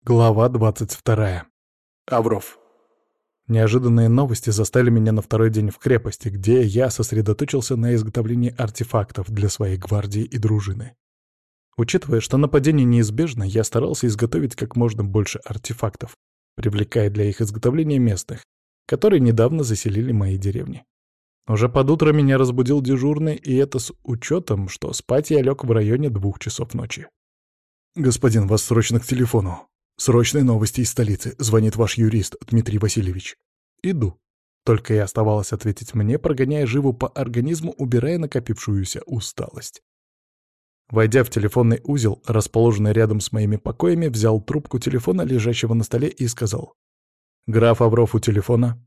Глава 22. Авров. Неожиданные новости застали меня на второй день в крепости, где я сосредоточился на изготовлении артефактов для своей гвардии и дружины. Учитывая, что нападение неизбежно, я старался изготовить как можно больше артефактов, привлекая для их изготовления местных, которые недавно заселили мои деревни. Уже под утро меня разбудил дежурный, и это с учетом, что спать я лег в районе 2 часов ночи. «Господин, вас срочно к телефону. Срочные новости из столицы. Звонит ваш юрист, Дмитрий Васильевич». «Иду». Только и оставалось ответить мне, прогоняя живу по организму, убирая накопившуюся усталость. Войдя в телефонный узел, расположенный рядом с моими покоями, взял трубку телефона, лежащего на столе, и сказал: «Граф Авров у телефона».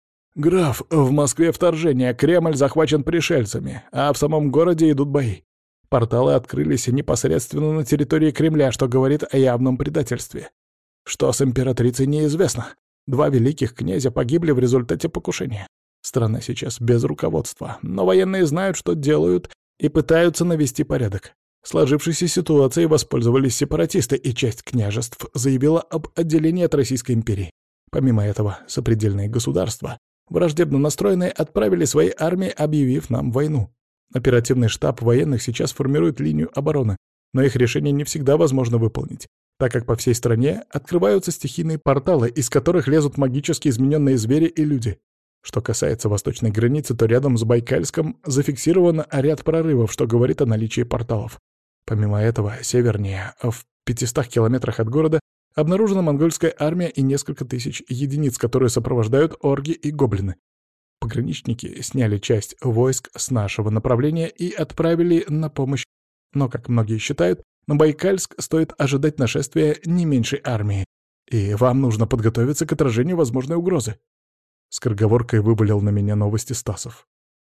«Граф, в Москве вторжение, Кремль захвачен пришельцами, а в самом городе идут бои. Порталы открылись непосредственно на территории Кремля, что говорит о явном предательстве. Что с императрицей, неизвестно. 2 великих князя погибли в результате покушения. Страна сейчас без руководства, но военные знают, что делают, и пытаются навести порядок. Сложившейся ситуацией воспользовались сепаратисты, и часть княжеств заявила об отделении от Российской империи. Помимо этого, сопредельные государства, враждебно настроенные, отправили свои армии, объявив нам войну. Оперативный штаб военных сейчас формирует линию обороны, но их решение не всегда возможно выполнить, так как по всей стране открываются стихийные порталы, из которых лезут магически измененные звери и люди. Что касается восточной границы, то рядом с Байкальском зафиксирован ряд прорывов, что говорит о наличии порталов. Помимо этого, севернее, в 500 километрах от города, обнаружена монгольская армия и несколько тысяч единиц, которые сопровождают орги и гоблины. Пограничники сняли часть войск с нашего направления и отправили на помощь, но, как многие считают, на Байкальск стоит ожидать нашествия не меньшей армии, и вам нужно подготовиться к отражению возможной угрозы. Скороговоркой вывалил на меня новости Стасов.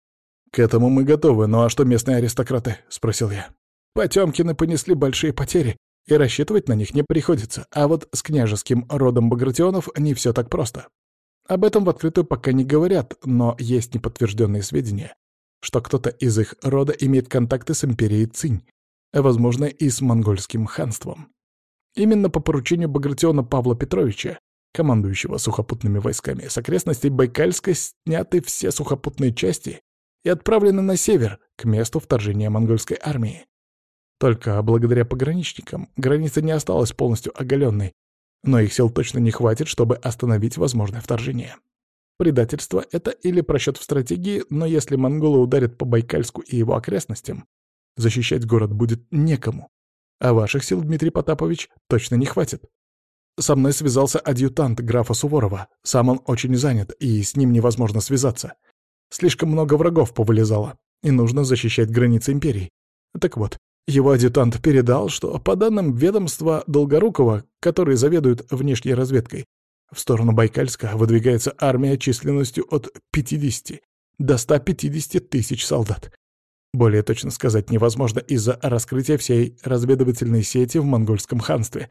«К этому мы готовы, ну а что местные аристократы?» — спросил я. «Потёмкины понесли большие потери, и рассчитывать на них не приходится, а вот с княжеским родом Багратионов не все так просто. Об этом в открытую пока не говорят, но есть неподтвержденные сведения, что кто-то из их рода имеет контакты с империей Цинь, а, возможно, и с монгольским ханством. Именно по поручению Багратиона Павла Петровича, командующего сухопутными войсками, с окрестностей Байкальска сняты все сухопутные части и отправлены на север, к месту вторжения монгольской армии. Только благодаря пограничникам граница не осталась полностью оголенной, но их сил точно не хватит, чтобы остановить возможное вторжение. Предательство — это или просчет в стратегии, но если монголы ударят по Байкальску и его окрестностям, защищать город будет некому. А ваших сил, Дмитрий Потапович, точно не хватит. Со мной связался адъютант графа Суворова. Сам он очень занят, и с ним невозможно связаться. Слишком много врагов повылезало, и нужно защищать границы империи. Так вот, его адъютант передал, что, по данным ведомства Долгорукова, который заведует внешней разведкой, в сторону Байкальска выдвигается армия численностью от 50 до 150 тысяч солдат. Более точно сказать невозможно из-за раскрытия всей разведывательной сети в монгольском ханстве.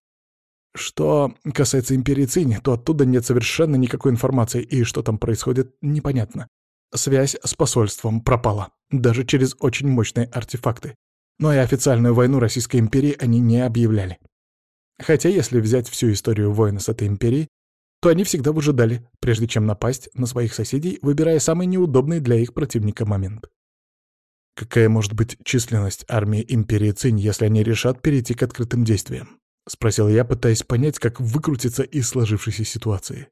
Что касается империи Цинь, то оттуда нет совершенно никакой информации, и что там происходит, непонятно. Связь с посольством пропала, даже через очень мощные артефакты. Но и официальную войну Российской империи они не объявляли. Хотя если взять всю историю войн с этой империей, то они всегда выжидали, прежде чем напасть на своих соседей, выбирая самый неудобный для их противника момент. «Какая может быть численность армии империи Цинь, если они решат перейти к открытым действиям?» — спросил я, пытаясь понять, как выкрутиться из сложившейся ситуации.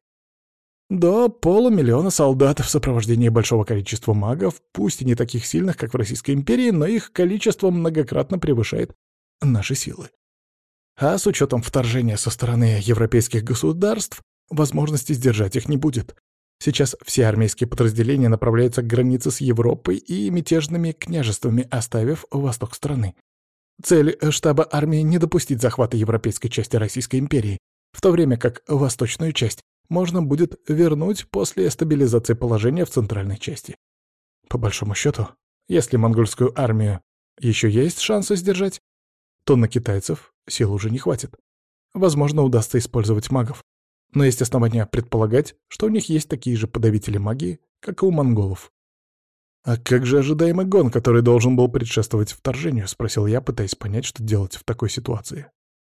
«До 500 000 солдат в сопровождении большого количества магов, пусть и не таких сильных, как в Российской империи, но их количество многократно превышает наши силы. А с учетом вторжения со стороны европейских государств, возможности сдержать их не будет. Сейчас все армейские подразделения направляются к границе с Европой и мятежными княжествами, оставив восток страны. Цель штаба армии — не допустить захвата европейской части Российской империи, в то время как восточную часть можно будет вернуть после стабилизации положения в центральной части. По большому счету, если монгольскую армию еще есть шансы сдержать, то на китайцев сил уже не хватит. Возможно, удастся использовать магов. Но есть основания предполагать, что у них есть такие же подавители магии, как и у монголов. «А как же ожидаемый гон, который должен был предшествовать вторжению?» — спросил я, пытаясь понять, что делать в такой ситуации.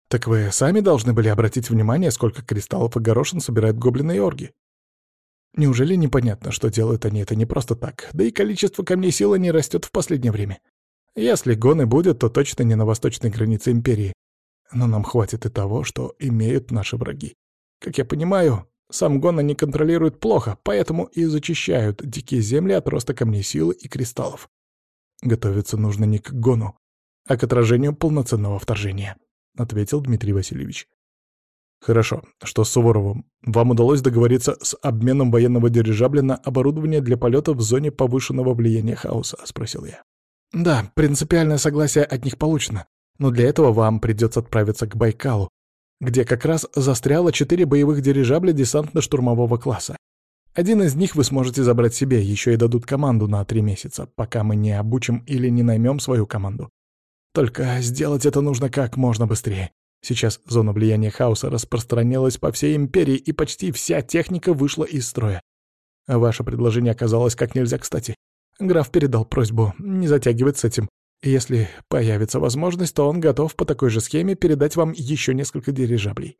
Так вы сами должны были обратить внимание, сколько кристаллов и горошин собирают гоблины и орги. Неужели непонятно, что делают они это не просто так? Да и количество камней силы не растет в последнее время. Если гоны будет, то точно не на восточной границе Империи. Но нам хватит и того, что имеют наши враги. Как я понимаю, сам гон они контролируют плохо, поэтому и зачищают дикие земли от роста камней силы и кристаллов. Готовиться нужно не к гону, а к отражению полноценного вторжения, — ответил Дмитрий Васильевич. «Хорошо. Что с Суворовым? Вам удалось договориться с обменом военного дирижабля на оборудование для полета в зоне повышенного влияния хаоса?» — спросил я. «Да, принципиальное согласие от них получено, но для этого вам придется отправиться к Байкалу, где как раз застряло 4 боевых дирижабля десантно-штурмового класса. Один из них вы сможете забрать себе, еще и дадут команду на 3 месяца, пока мы не обучим или не наймем свою команду. Только сделать это нужно как можно быстрее. Сейчас зона влияния хаоса распространилась по всей империи, и почти вся техника вышла из строя. Ваше предложение оказалось как нельзя кстати. Граф передал просьбу не затягивать с этим. И если появится возможность, то он готов по такой же схеме передать вам еще несколько дирижаблей.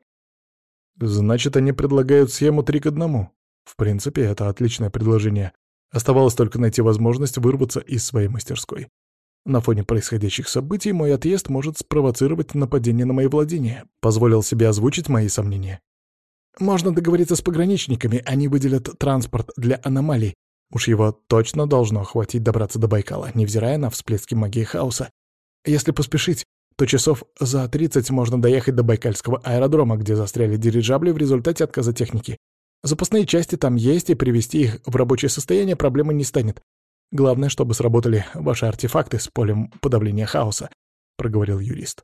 Значит, они предлагают схему 3 к 1. В принципе, это отличное предложение. Оставалось только найти возможность вырваться из своей мастерской. На фоне происходящих событий мой отъезд может спровоцировать нападение на мои владения. Позволил себе озвучить мои сомнения. Можно договориться с пограничниками, они выделят транспорт для аномалий. Уж его точно должно хватить добраться до Байкала, невзирая на всплески магии хаоса. Если поспешить, то часов за 30 можно доехать до Байкальского аэродрома, где застряли дирижабли в результате отказа техники. Запасные части там есть, и привести их в рабочее состояние проблемы не станет. Главное, чтобы сработали ваши артефакты с полем подавления хаоса», — проговорил юрист.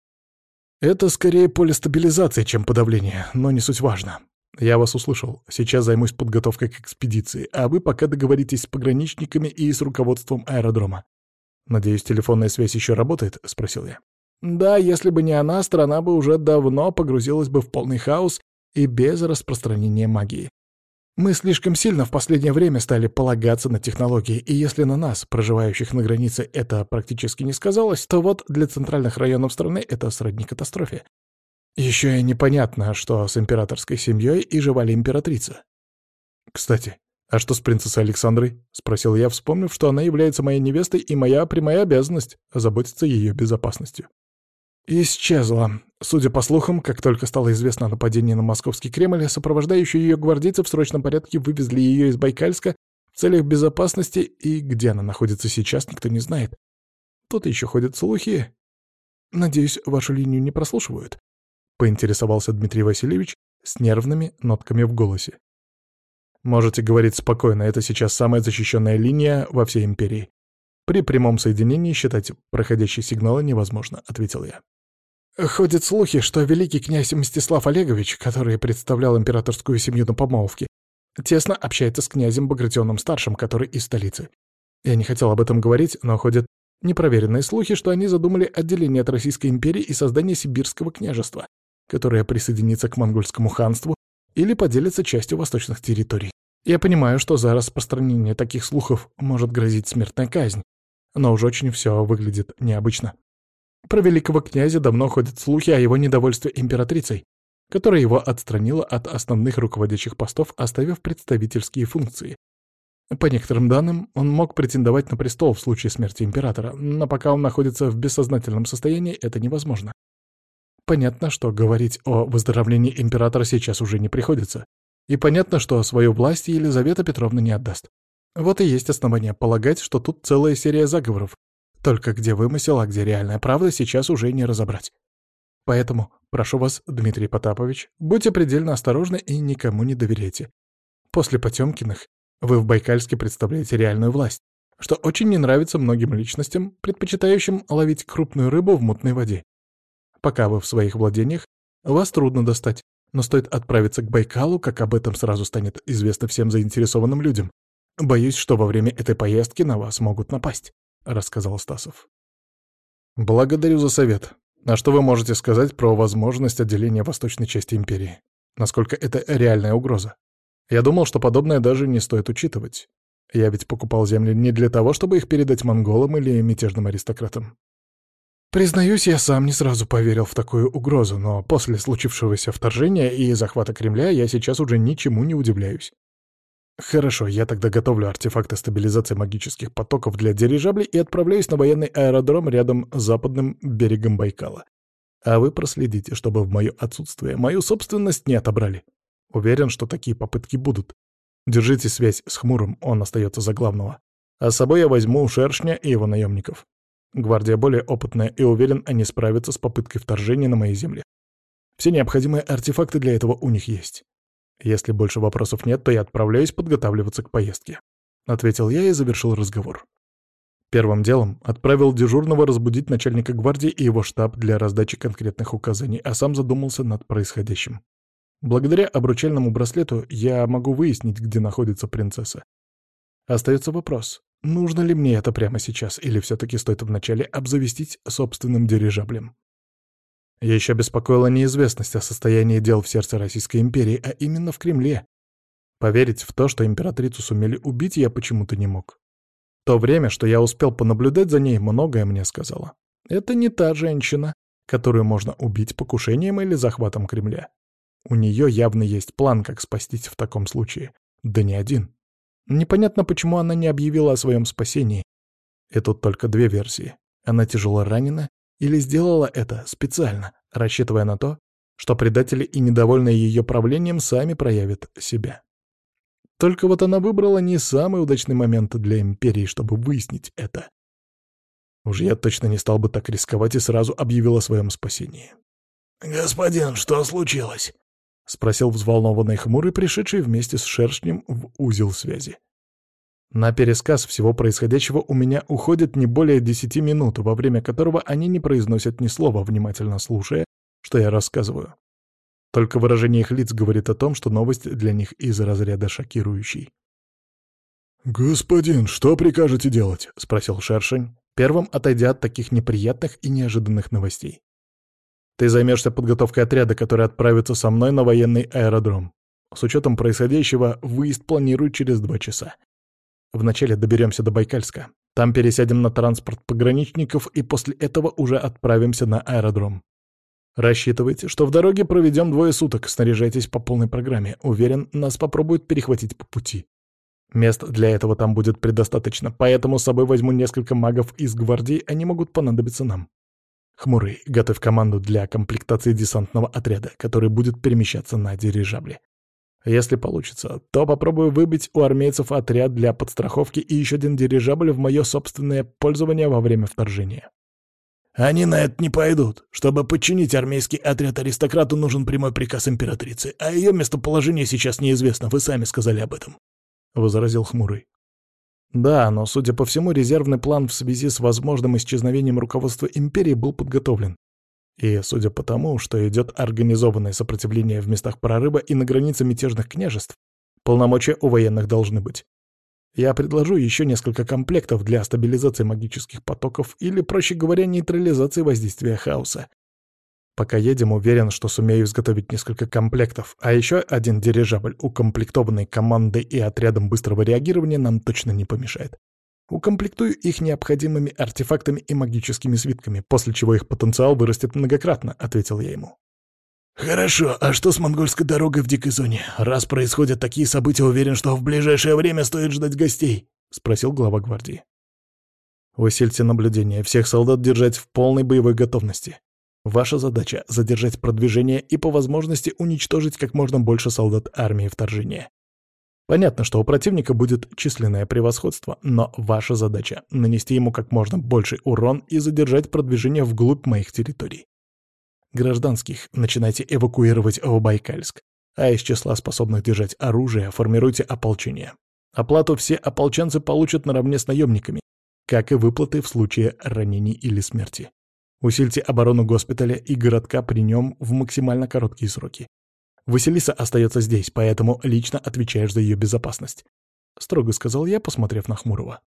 «Это скорее поле стабилизации, чем подавление, но не суть важно. Я вас услышал. Сейчас займусь подготовкой к экспедиции, а вы пока договоритесь с пограничниками и с руководством аэродрома. Надеюсь, телефонная связь еще работает?» — спросил я. «Да, если бы не она, страна бы уже давно погрузилась бы в полный хаос и без распространения магии. Мы слишком сильно в последнее время стали полагаться на технологии, и если на нас, проживающих на границе, это практически не сказалось, то вот для центральных районов страны это сродни катастрофе. Еще и непонятно, что с императорской семьей и жива ли императрица. «Кстати, а что с принцессой Александрой?» — спросил я, вспомнив, что она является моей невестой, и моя прямая обязанность — заботиться ее безопасностью. Исчезла. Судя по слухам, как только стало известно о нападении на московский Кремль, сопровождающие ее гвардейцы в срочном порядке вывезли ее из Байкальска в целях безопасности, и где она находится сейчас, никто не знает. Тут еще ходят слухи. Надеюсь, вашу линию не прослушивают? Поинтересовался Дмитрий Васильевич с нервными нотками в голосе. Можете говорить спокойно, это сейчас самая защищенная линия во всей империи. При прямом соединении считать проходящие сигналы невозможно, ответил я. Ходят слухи, что великий князь Мстислав Олегович, который представлял императорскую семью на помолвке, тесно общается с князем Багратионом-старшим, который из столицы. Я не хотел об этом говорить, но ходят непроверенные слухи, что они задумали отделение от Российской империи и создание Сибирского княжества, которое присоединится к монгольскому ханству или поделится частью восточных территорий. Я понимаю, что за распространение таких слухов может грозить смертная казнь, но уж очень все выглядит необычно. Про великого князя давно ходят слухи о его недовольстве императрицей, которая его отстранила от основных руководящих постов, оставив представительские функции. По некоторым данным, он мог претендовать на престол в случае смерти императора, но пока он находится в бессознательном состоянии, это невозможно. Понятно, что говорить о выздоровлении императора сейчас уже не приходится. И понятно, что свою власть Елизавета Петровна не отдаст. Вот и есть основания полагать, что тут целая серия заговоров. Только где вымысел, а где реальная правда, сейчас уже не разобрать. Поэтому прошу вас, Дмитрий Потапович, будьте предельно осторожны и никому не доверяйте. После Потёмкиных вы в Байкальске представляете реальную власть, что очень не нравится многим личностям, предпочитающим ловить крупную рыбу в мутной воде. Пока вы в своих владениях, вас трудно достать, но стоит отправиться к Байкалу, как об этом сразу станет известно всем заинтересованным людям. Боюсь, что во время этой поездки на вас могут напасть», — рассказал Стасов. «Благодарю за совет. А что вы можете сказать про возможность отделения восточной части империи? Насколько это реальная угроза? Я думал, что подобное даже не стоит учитывать. Я ведь покупал земли не для того, чтобы их передать монголам или мятежным аристократам». Признаюсь, я сам не сразу поверил в такую угрозу, но после случившегося вторжения и захвата Кремля я сейчас уже ничему не удивляюсь. Хорошо, я тогда готовлю артефакты стабилизации магических потоков для дирижаблей и отправляюсь на военный аэродром рядом с западным берегом Байкала. А вы проследите, чтобы в мое отсутствие мою собственность не отобрали. Уверен, что такие попытки будут. Держите связь с Хмурым, он остается за главного. А с собой я возьму Шершня и его наемников. Гвардия более опытная, и уверен, они справятся с попыткой вторжения на мои земли. Все необходимые артефакты для этого у них есть. Если больше вопросов нет, то я отправляюсь подготавливаться к поездке. Ответил я и завершил разговор. Первым делом отправил дежурного разбудить начальника гвардии и его штаб для раздачи конкретных указаний, а сам задумался над происходящим. Благодаря обручальному браслету я могу выяснить, где находится принцесса. Остается вопрос, нужно ли мне это прямо сейчас, или все-таки стоит вначале обзавестись собственным дирижаблем. Еще беспокоила неизвестность о состоянии дел в сердце Российской империи, а именно в Кремле. Поверить в то, что императрицу сумели убить, я почему-то не мог. То время, что я успел понаблюдать за ней, многое мне сказала. Это не та женщина, которую можно убить покушением или захватом Кремля. У нее явно есть план, как спастись в таком случае. Да не один. Непонятно, почему она не объявила о своем спасении. И тут только две версии. Она тяжело ранена или сделала это специально, рассчитывая на то, что предатели и недовольные ее правлением сами проявят себя. Только вот она выбрала не самый удачный момент для империи, чтобы выяснить это. Уж я точно не стал бы так рисковать и сразу объявил о своем спасении. «Господин, что случилось?» — спросил взволнованный Хмурый, пришедший вместе с Шершнем в узел связи. На пересказ всего происходящего у меня уходит не более 10 минут, во время которого они не произносят ни слова, внимательно слушая, что я рассказываю. Только выражение их лиц говорит о том, что новость для них из разряда шокирующей. «Господин, что прикажете делать?» — спросил Шершень, первым отойдя от таких неприятных и неожиданных новостей. «Ты займешься подготовкой отряда, который отправится со мной на военный аэродром. С учетом происходящего, выезд планируют через 2 часа. Вначале доберемся до Байкальска. Там пересядем на транспорт пограничников и после этого уже отправимся на аэродром. Рассчитывайте, что в дороге проведем 2 суток, снаряжайтесь по полной программе. Уверен, нас попробуют перехватить по пути. Мест для этого там будет предостаточно, поэтому с собой возьму несколько магов из гвардии, они могут понадобиться нам. Хмурый, готовь команду для комплектации десантного отряда, который будет перемещаться на дирижабле. Если получится, то попробую выбить у армейцев отряд для подстраховки и еще один дирижабль в мое собственное пользование во время вторжения. Они на это не пойдут. Чтобы подчинить армейский отряд аристократу, нужен прямой приказ императрицы, а ее местоположение сейчас неизвестно, вы сами сказали об этом», — возразил Хмурый. Да, но, судя по всему, резервный план в связи с возможным исчезновением руководства империи был подготовлен. И, судя по тому, что идет организованное сопротивление в местах прорыва и на границе мятежных княжеств, полномочия у военных должны быть. Я предложу еще несколько комплектов для стабилизации магических потоков или, проще говоря, нейтрализации воздействия хаоса. Пока едем, уверен, что сумею изготовить несколько комплектов, а еще один дирижабль, укомплектованный командой и отрядом быстрого реагирования, нам точно не помешает. Укомплектую их необходимыми артефактами и магическими свитками, после чего их потенциал вырастет многократно», — ответил я ему. «Хорошо, а что с монгольской дорогой в дикой зоне? Раз происходят такие события, уверен, что в ближайшее время стоит ждать гостей», — спросил глава гвардии. «Усильте наблюдение, всех солдат держать в полной боевой готовности. Ваша задача — задержать продвижение и по возможности уничтожить как можно больше солдат армии вторжения. Понятно, что у противника будет численное превосходство, но ваша задача — нанести ему как можно больший урон и задержать продвижение вглубь моих территорий. Гражданских начинайте эвакуировать в Байкальск, а из числа способных держать оружие формируйте ополчение. Оплату все ополченцы получат наравне с наемниками, как и выплаты в случае ранений или смерти. Усильте оборону госпиталя и городка при нем в максимально короткие сроки. Василиса остается здесь, поэтому лично отвечаешь за ее безопасность», — строго сказал я, посмотрев на Хмурого.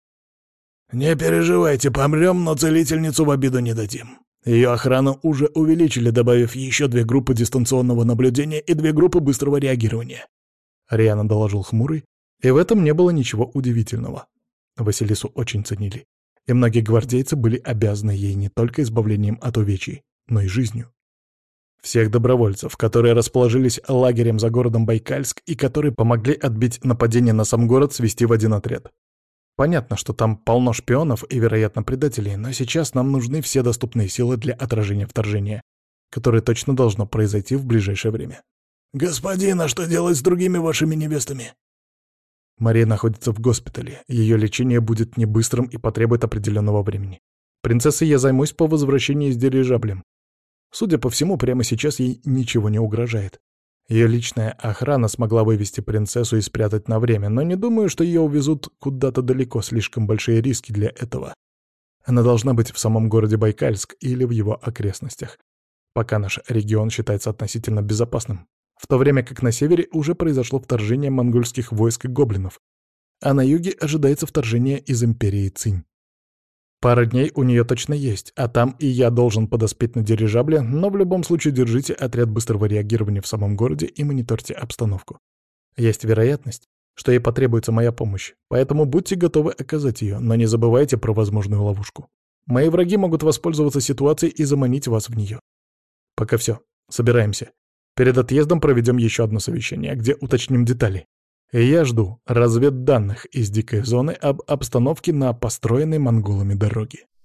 «Не переживайте, помрем, но целительницу в обиду не дадим. Ее охрану уже увеличили, добавив еще 2 группы дистанционного наблюдения и 2 группы быстрого реагирования», — рьяно доложил Хмурый, и в этом не было ничего удивительного. Василису очень ценили. И многие гвардейцы были обязаны ей не только избавлением от увечий, но и жизнью. Всех добровольцев, которые расположились лагерем за городом Байкальск и которые помогли отбить нападение на сам город, свести в один отряд. Понятно, что там полно шпионов и, вероятно, предателей, но сейчас нам нужны все доступные силы для отражения вторжения, которое точно должно произойти в ближайшее время. «Господин, а что делать с другими вашими невестами?» Мария находится в госпитале. Ее лечение будет не быстрым и потребует определенного времени. Принцессой я займусь по возвращении с дирижаблем. Судя по всему, прямо сейчас ей ничего не угрожает. Ее личная охрана смогла вывести принцессу и спрятать на время, но не думаю, что ее увезут куда-то далеко, слишком большие риски для этого. Она должна быть в самом городе Байкальск или в его окрестностях, пока наш регион считается относительно безопасным, в то время как на севере уже произошло вторжение монгольских войск и гоблинов, а на юге ожидается вторжение из империи Цинь. Пара дней у нее точно есть, а там и я должен подоспеть на дирижабле, но в любом случае держите отряд быстрого реагирования в самом городе и мониторьте обстановку. Есть вероятность, что ей потребуется моя помощь, поэтому будьте готовы оказать ее, но не забывайте про возможную ловушку. Мои враги могут воспользоваться ситуацией и заманить вас в нее. Пока все. Собираемся. Перед отъездом проведем еще одно совещание, где уточним детали. И я жду разведданных из дикой зоны об обстановке на построенной монголами дороге.